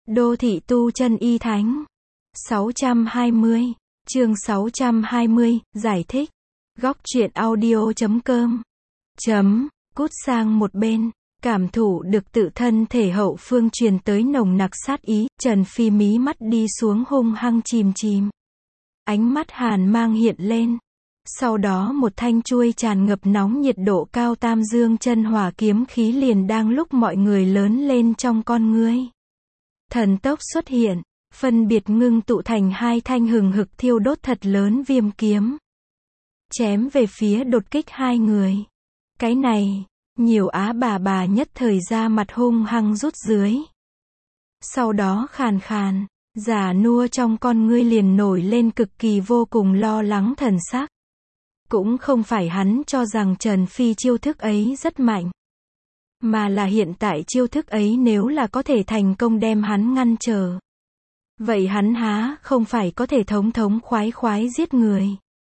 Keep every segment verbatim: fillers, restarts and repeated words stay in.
Đô thị tu chân y thánh. sáu trăm hai mươi. Chương sáu trăm hai mươi, giải thích. Góc truyện audio chấm com. Chấm, cút sang một bên. Cảm thụ được tự thân thể hậu phương truyền tới nồng nặc sát ý, Trần Phi mí mắt đi xuống hung hăng chìm chìm. Ánh mắt hàn mang hiện lên. Sau đó một thanh chuôi tràn ngập nóng nhiệt độ cao tam dương chân hỏa kiếm khí liền đang lúc mọi người lớn lên trong con ngươi. Thần tốc xuất hiện, phân biệt ngưng tụ thành hai thanh hừng hực thiêu đốt thật lớn viêm kiếm. Chém về phía đột kích hai người. Cái này, nhiều á bà bà nhất thời ra mặt hung hăng rút dưới. Sau đó khàn khàn, già nua trong con ngươi liền nổi lên cực kỳ vô cùng lo lắng thần sắc. Cũng không phải hắn cho rằng Trần Phi chiêu thức ấy rất mạnh. Mà là hiện tại chiêu thức ấy nếu là có thể thành công đem hắn ngăn trở. Vậy hắn há không phải có thể thống thống khoái khoái giết người.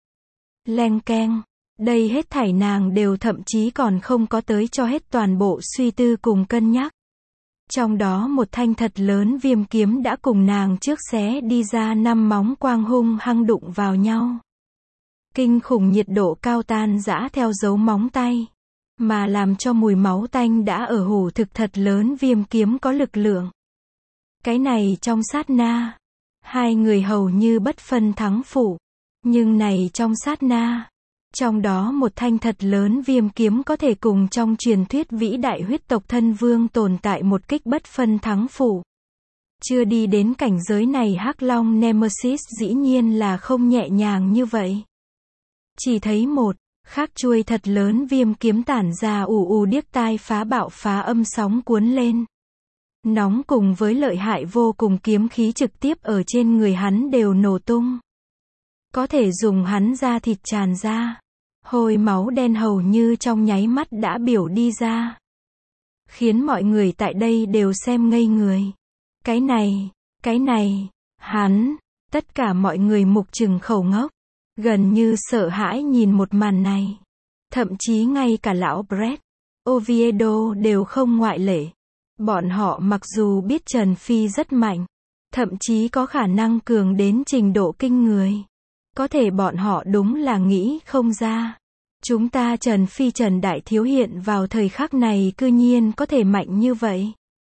Leng keng, đây hết thảy nàng đều thậm chí còn không có tới cho hết toàn bộ suy tư cùng cân nhắc. Trong đó một thanh thật lớn viêm kiếm đã cùng nàng trước xé đi ra năm móng quang hung hăng đụng vào nhau. Kinh khủng nhiệt độ cao tan rã theo dấu móng tay. Mà làm cho mùi máu tanh đã ở hủ thực thật lớn viêm kiếm có lực lượng. Cái này trong sát na. Hai người hầu như bất phân thắng phụ. Nhưng này trong sát na. Trong đó một thanh thật lớn viêm kiếm có thể cùng trong truyền thuyết vĩ đại huyết tộc thân vương tồn tại một kích bất phân thắng phụ. Chưa đi đến cảnh giới này Hắc Long Nemesis dĩ nhiên là không nhẹ nhàng như vậy. Chỉ thấy một khác chuôi thật lớn viêm kiếm tản ra ù ù điếc tai phá bạo phá âm sóng cuốn lên. Nóng cùng với lợi hại vô cùng kiếm khí trực tiếp ở trên người hắn đều nổ tung. Có thể dùng hắn da thịt tràn ra. Hôi máu đen hầu như trong nháy mắt đã biểu đi ra. Khiến mọi người tại đây đều xem ngây người. Cái này, cái này, hắn, tất cả mọi người mục trừng khẩu ngốc. Gần như sợ hãi nhìn một màn này. Thậm chí ngay cả lão Brett, Oviedo đều không ngoại lệ. Bọn họ mặc dù biết Trần Phi rất mạnh, thậm chí có khả năng cường đến trình độ kinh người. Có thể bọn họ đúng là nghĩ không ra. Chúng ta Trần Phi Trần Đại Thiếu hiện vào thời khắc này cư nhiên có thể mạnh như vậy.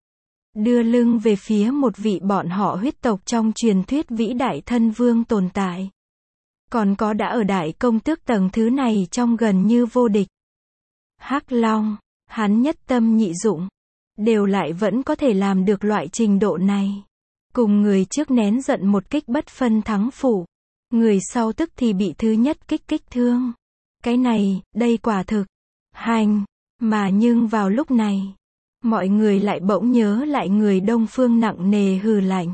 Đưa lưng về phía một vị bọn họ huyết tộc trong truyền thuyết vĩ đại thân vương tồn tại. Còn có đã ở đại công tước tầng thứ này trong gần như vô địch. Hắc Long, hắn nhất tâm nhị dụng. Đều lại vẫn có thể làm được loại trình độ này. Cùng người trước nén giận một kích bất phân thắng phụ. Người sau tức thì bị thứ nhất kích kích thương. Cái này, đây quả thực. Hành. Mà nhưng vào lúc này. Mọi người lại bỗng nhớ lại người Đông Phương nặng nề hừ lạnh.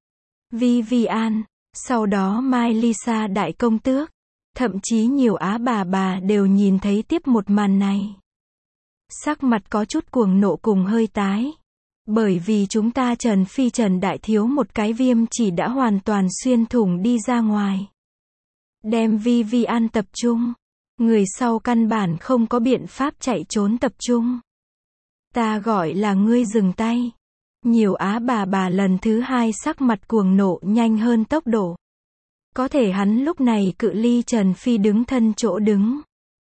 Vivian. Sau đó Mai Lisa đại công tước. Thậm chí nhiều á bà bà đều nhìn thấy tiếp một màn này. Sắc mặt có chút cuồng nộ cùng hơi tái. Bởi vì chúng ta Trần Phi Trần Đại Thiếu một cái viêm chỉ đã hoàn toàn xuyên thủng đi ra ngoài. Đem Vivian tập trung. Người sau căn bản không có biện pháp chạy trốn tập trung. Ta gọi là ngươi dừng tay. Nhiều á bà bà lần thứ hai sắc mặt cuồng nộ nhanh hơn tốc độ. Có thể hắn lúc này cự ly Trần Phi đứng thân chỗ đứng.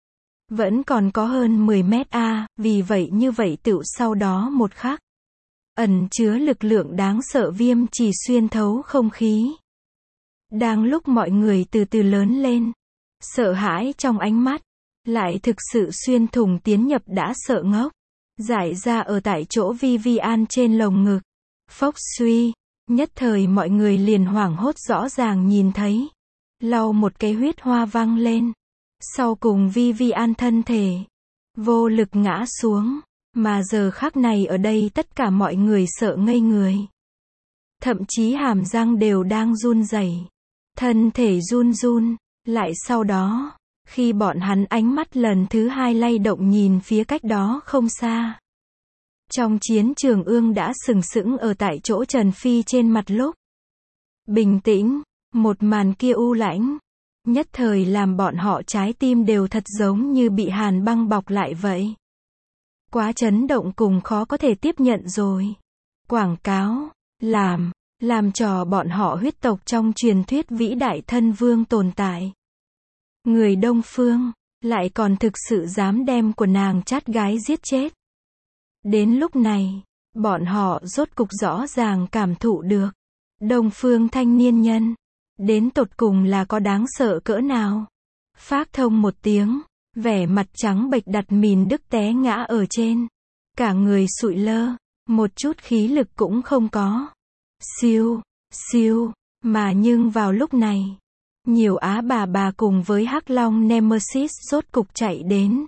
Vẫn còn có hơn mười mét a, vì vậy như vậy tựu sau đó một khắc. Ẩn chứa lực lượng đáng sợ viêm chỉ xuyên thấu không khí. Đang lúc mọi người từ từ lớn lên. Sợ hãi trong ánh mắt. Lại thực sự xuyên thủng tiến nhập đã sợ ngốc. Giải ra ở tại chỗ Vivian trên lồng ngực. Phốc suy. Nhất thời mọi người liền hoảng hốt rõ ràng nhìn thấy. Lau một cái huyết hoa văng lên. Sau cùng Vivian thân thể. Vô lực ngã xuống. Mà giờ khắc này ở đây tất cả mọi người sợ ngây người. Thậm chí hàm răng đều đang run rẩy. Thân thể run run. Lại sau đó. Khi bọn hắn ánh mắt lần thứ hai lay động nhìn phía cách đó không xa. Trong chiến trường ương đã sừng sững ở tại chỗ Trần Phi trên mặt lúc. Bình tĩnh, một màn kia u lãnh. Nhất thời làm bọn họ trái tim đều thật giống như bị hàn băng bọc lại vậy. Quá chấn động cùng khó có thể tiếp nhận rồi. Quảng cáo. làm, làm trò bọn họ huyết tộc trong truyền thuyết vĩ đại thân vương tồn tại. Người Đông Phương, lại còn thực sự dám đem của nàng chát gái giết chết. Đến lúc này, bọn họ rốt cục rõ ràng cảm thụ được. Đông Phương thanh niên nhân, đến tột cùng là có đáng sợ cỡ nào. Phác thông một tiếng, vẻ mặt trắng bệch đặt mìn đức té ngã ở trên. Cả người sụi lơ, một chút khí lực cũng không có. Siêu, siêu, mà nhưng vào lúc này, nhiều á bà bà cùng với Hắc Long Nemesis rốt cục chạy đến.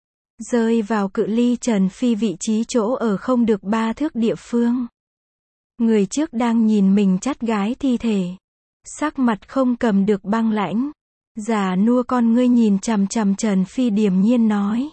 Rơi vào cự ly Trần Phi vị trí chỗ ở không được ba thước địa phương. Người trước đang nhìn mình chát gái thi thể. Sắc mặt không cầm được băng lãnh. Già nua con ngươi nhìn chằm chằm Trần Phi điềm nhiên nói.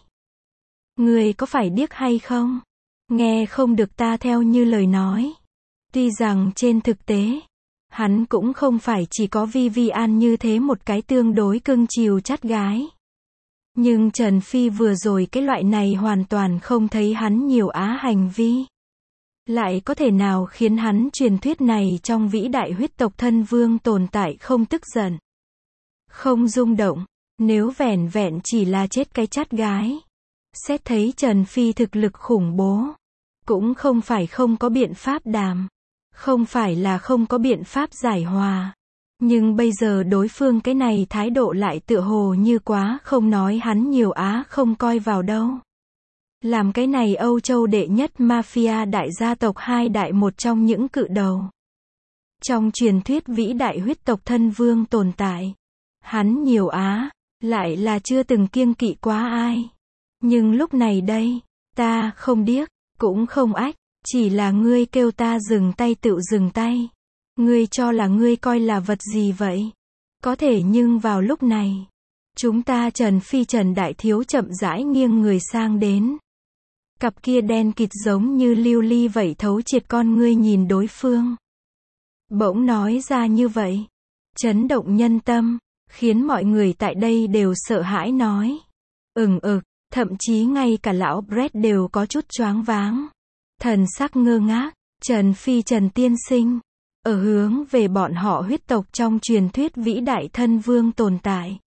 Người có phải điếc hay không? Nghe không được ta theo như lời nói. Tuy rằng trên thực tế, hắn cũng không phải chỉ có Vivian như thế một cái tương đối cưng chiều chát gái. Nhưng Trần Phi vừa rồi cái loại này hoàn toàn không thấy hắn nhiều á hành vi. Lại có thể nào khiến hắn truyền thuyết này trong vĩ đại huyết tộc thân vương tồn tại không tức giận, không rung động, nếu vẻn vẹn chỉ là chết cái chát gái. Xét thấy Trần Phi thực lực khủng bố, cũng không phải không có biện pháp đàm, không phải là không có biện pháp giải hòa. Nhưng bây giờ đối phương cái này thái độ lại tựa hồ như quá không nói hắn nhiều á không coi vào đâu. Làm cái này Âu Châu đệ nhất mafia đại gia tộc hai đại một trong những cự đầu. Trong truyền thuyết vĩ đại huyết tộc thân vương tồn tại. Hắn nhiều á, lại là chưa từng kiêng kỵ quá ai. Nhưng lúc này đây, ta không điếc, cũng không ách, chỉ là ngươi kêu ta dừng tay tự dừng tay. Ngươi cho là ngươi coi là vật gì vậy? Có thể nhưng vào lúc này, chúng ta Trần Phi Trần Đại Thiếu chậm rãi nghiêng người sang đến. Cặp kia đen kịt giống như lưu ly vậy thấu triệt con ngươi nhìn đối phương. Bỗng nói ra như vậy, chấn động nhân tâm, khiến mọi người tại đây đều sợ hãi nói. Ừng ực, thậm chí ngay cả lão Brett đều có chút choáng váng. Thần sắc ngơ ngác, Trần Phi Trần tiên sinh, ở hướng về bọn họ huyết tộc trong truyền thuyết vĩ đại thân vương tồn tại.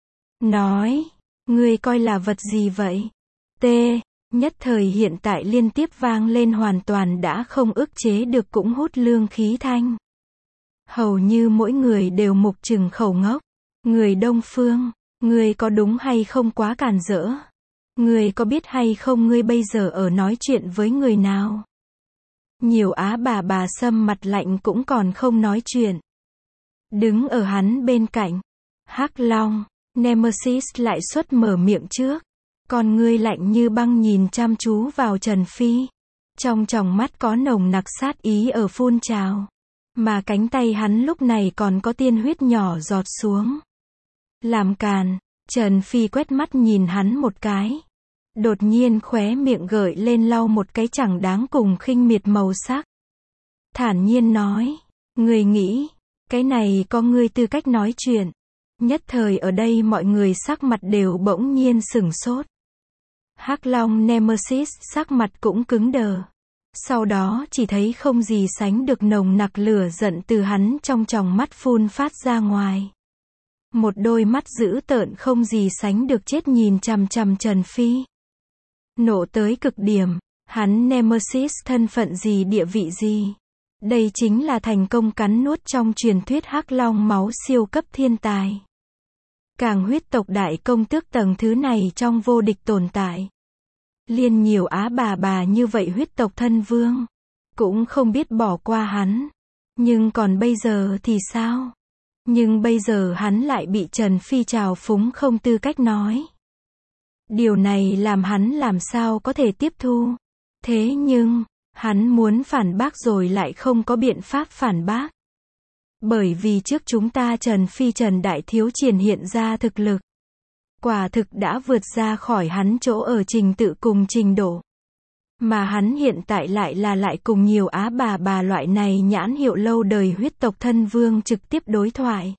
Nói, ngươi coi là vật gì vậy? T. Nhất thời hiện tại liên tiếp vang lên hoàn toàn đã không ức chế được cũng hút lương khí thanh. Hầu như mỗi người đều mục trừng khẩu ngốc. Người Đông Phương, ngươi có đúng hay không quá càn rỡ? Ngươi có biết hay không ngươi bây giờ ở nói chuyện với người nào? Nhiều á bà bà Sâm mặt lạnh cũng còn không nói chuyện. Đứng ở hắn bên cạnh, Hắc Long Nemesis lại xuất mở miệng trước. Con ngươi lạnh như băng nhìn chăm chú vào Trần Phi. Trong tròng mắt có nồng nặc sát ý ở phun trào. Mà cánh tay hắn lúc này còn có tiên huyết nhỏ giọt xuống. Làm càn, Trần Phi quét mắt nhìn hắn một cái. Đột nhiên khóe miệng gợi lên lau một cái chẳng đáng cùng khinh miệt màu sắc. Thản nhiên nói, người nghĩ, cái này có ngươi tư cách nói chuyện. Nhất thời ở đây mọi người sắc mặt đều bỗng nhiên sửng sốt. Hắc Long Nemesis sắc mặt cũng cứng đờ. Sau đó chỉ thấy không gì sánh được nồng nặc lửa giận từ hắn trong tròng mắt phun phát ra ngoài. Một đôi mắt dữ tợn không gì sánh được chết nhìn chằm chằm Trần Phi. Nộ tới cực điểm, hắn Nemesis thân phận gì địa vị gì. Đây chính là thành công cắn nuốt trong truyền thuyết Hắc Long máu siêu cấp thiên tài. Càng huyết tộc đại công tước tầng thứ này trong vô địch tồn tại. Liên nhiều á bà bà như vậy huyết tộc thân vương. Cũng không biết bỏ qua hắn. Nhưng còn bây giờ thì sao? Nhưng bây giờ hắn lại bị Trần Phi trào phúng không tư cách nói. Điều này làm hắn làm sao có thể tiếp thu. Thế nhưng, hắn muốn phản bác rồi lại không có biện pháp phản bác. Bởi vì trước chúng ta Trần Phi Trần Đại Thiếu triển hiện ra thực lực. Quả thực đã vượt ra khỏi hắn chỗ ở trình tự cùng trình độ. Mà hắn hiện tại lại là lại cùng nhiều á bà bà loại này nhãn hiệu lâu đời huyết tộc thân vương trực tiếp đối thoại.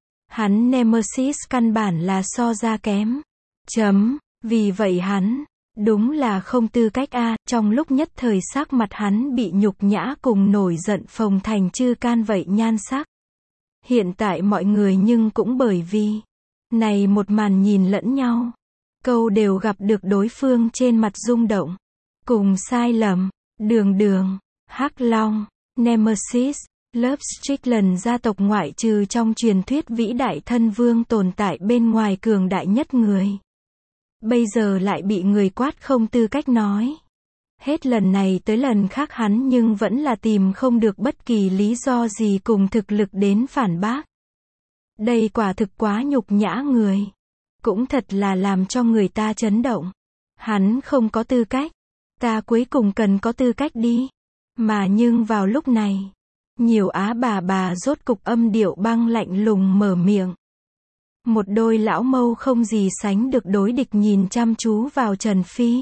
Hắn Nemesis căn bản là so ra kém. Chấm, vì vậy hắn, Đúng là không tư cách a, trong lúc nhất thời sắc mặt hắn bị nhục nhã cùng nổi giận phồng thành chư can vậy nhan sắc. Hiện tại mọi người nhưng cũng bởi vì này một màn nhìn lẫn nhau, câu đều gặp được đối phương trên mặt rung động, cùng sai lầm, đường đường, Hắc Long, Nemesis, lớp Strickland gia tộc ngoại trừ trong truyền thuyết vĩ đại thân vương tồn tại bên ngoài cường đại nhất người. Bây giờ lại bị người quát không tư cách nói. Hết lần này tới lần khác hắn nhưng vẫn là tìm không được bất kỳ lý do gì cùng thực lực đến phản bác. Đây quả thực quá nhục nhã người. Cũng thật là làm cho người ta chấn động. Hắn không có tư cách. Ta cuối cùng cần có tư cách đi. Mà nhưng vào lúc này, nhiều á bà bà rốt cục âm điệu băng lạnh lùng mở miệng. Một đôi lão mâu không gì sánh được đối địch nhìn chăm chú vào Trần Phi.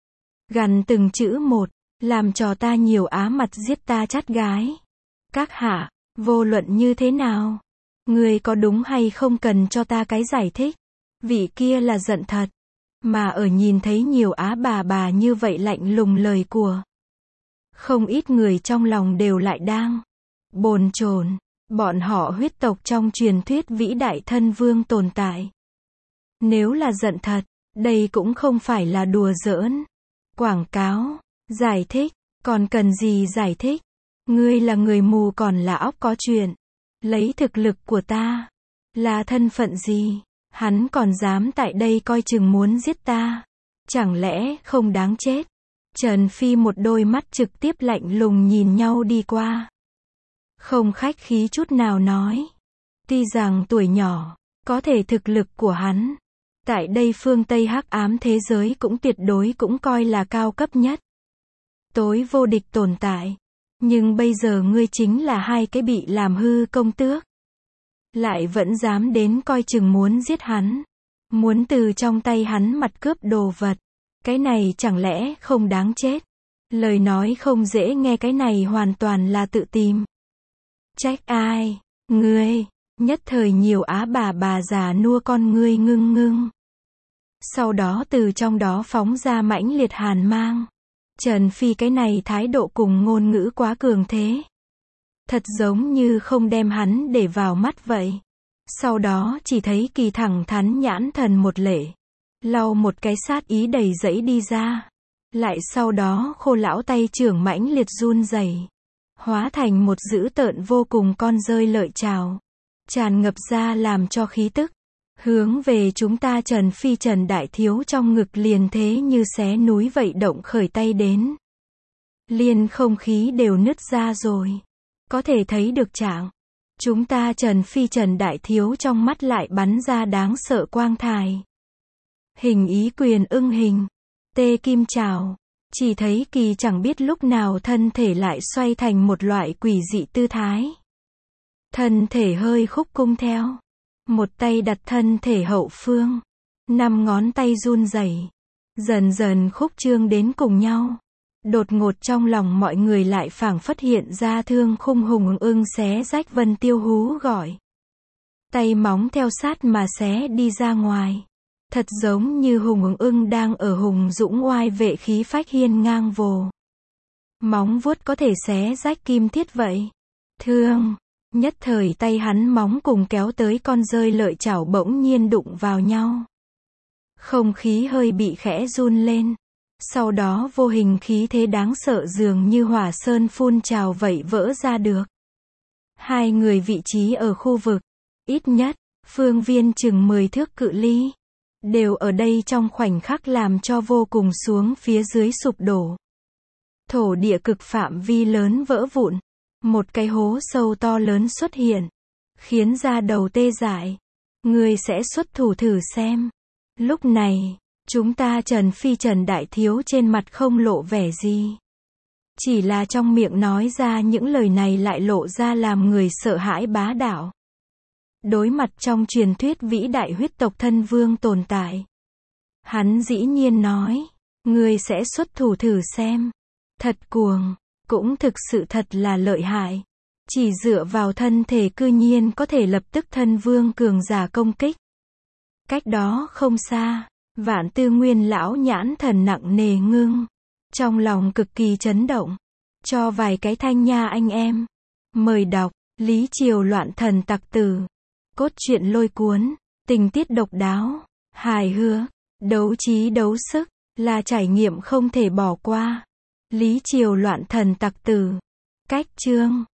Gằn từng chữ một, làm cho ta nhiều á mặt giết ta chắt gái. Các hạ, vô luận như thế nào? Người có đúng hay không cần cho ta cái giải thích? Vị kia là giận thật. Mà ở nhìn thấy nhiều á bà bà như vậy lạnh lùng lời của. Không ít người trong lòng đều lại đang bồn chồn. Bọn họ huyết tộc trong truyền thuyết vĩ đại thân vương tồn tại. Nếu là giận thật, đây cũng không phải là đùa giỡn. Quảng cáo, giải thích, còn cần gì giải thích? Ngươi là người mù còn là óc có chuyện. Lấy thực lực của ta, là thân phận gì? Hắn còn dám tại đây coi chừng muốn giết ta. Chẳng lẽ không đáng chết? Trần Phi một đôi mắt trực tiếp lạnh lùng nhìn nhau đi qua. Không khách khí chút nào nói. Tuy rằng tuổi nhỏ, có thể thực lực của hắn, tại đây phương Tây hắc ám thế giới cũng tuyệt đối cũng coi là cao cấp nhất. Tối vô địch tồn tại. Nhưng bây giờ ngươi chính là hai cái bị làm hư công tước. Lại vẫn dám đến coi chừng muốn giết hắn. Muốn từ trong tay hắn mặt cướp đồ vật. Cái này chẳng lẽ không đáng chết. Lời nói không dễ nghe, cái này hoàn toàn là tự tìm. Trách ai? Ngươi. Nhất thời nhiều á bà bà già nua con ngươi ngưng ngưng. Sau đó từ trong đó phóng ra mãnh liệt hàn mang. Trần Phi cái này thái độ cùng ngôn ngữ quá cường thế. Thật giống như không đem hắn để vào mắt vậy. Sau đó chỉ thấy kỳ thẳng thắn nhãn thần một lệ. Lau một cái sát ý đầy dẫy đi ra. Lại sau đó khô lão tay trưởng mãnh liệt run rẩy, hóa thành một dữ tợn vô cùng con rơi lợi trào. Tràn ngập ra làm cho khí tức. Hướng về chúng ta Trần Phi Trần Đại Thiếu trong ngực liền thế như xé núi vậy động khởi tay đến. Liền không khí đều nứt ra rồi. Có thể thấy được trạng. Chúng ta Trần Phi Trần Đại Thiếu trong mắt lại bắn ra đáng sợ quang thải. Hình ý quyền ưng hình. Tê kim trào. Chỉ thấy kỳ chẳng biết lúc nào thân thể lại xoay thành một loại quỷ dị tư thái. Thân thể hơi khúc cung theo. Một tay đặt thân thể hậu phương. Năm ngón tay run rẩy, dần dần khúc trương đến cùng nhau. Đột ngột trong lòng mọi người lại phảng phất hiện ra thương khung hùng ưng xé rách vân tiêu hú gọi. Tay móng theo sát mà xé đi ra ngoài. Thật giống như hùng ưng đang ở hùng dũng oai vệ khí phách hiên ngang vồ. Móng vuốt có thể xé rách kim thiết vậy. Thương. Nhất thời tay hắn móng cùng kéo tới con rơi lợi chảo bỗng nhiên đụng vào nhau. Không khí hơi bị khẽ run lên. Sau đó vô hình khí thế đáng sợ dường như hỏa sơn phun trào vậy vỡ ra được. Hai người vị trí ở khu vực, ít nhất, phương viên chừng mười thước cự ly, đều ở đây trong khoảnh khắc làm cho vô cùng xuống phía dưới sụp đổ. Thổ địa cực phạm vi lớn vỡ vụn. Một cái hố sâu to lớn xuất hiện. Khiến da đầu tê dại. Người sẽ xuất thủ thử xem. Lúc này, chúng ta Trần Phi Trần Đại Thiếu trên mặt không lộ vẻ gì. Chỉ là trong miệng nói ra những lời này lại lộ ra làm người sợ hãi bá đạo. Đối mặt trong truyền thuyết vĩ đại huyết tộc thân vương tồn tại. Hắn dĩ nhiên nói, người sẽ xuất thủ thử xem. Thật cuồng, cũng thực sự thật là lợi hại. Chỉ dựa vào thân thể cư nhiên có thể lập tức thân vương cường giả công kích. Cách đó không xa, Vạn Tư Nguyên lão nhãn thần nặng nề ngưng. Trong lòng cực kỳ chấn động. Cho vài cái thanh nha anh em. Mời đọc, Lý Triều loạn thần tặc tử. Cốt truyện lôi cuốn, tình tiết độc đáo, hài hước, đấu trí đấu sức, là trải nghiệm không thể bỏ qua. Lý Triều loạn thần tặc tử. Cách chương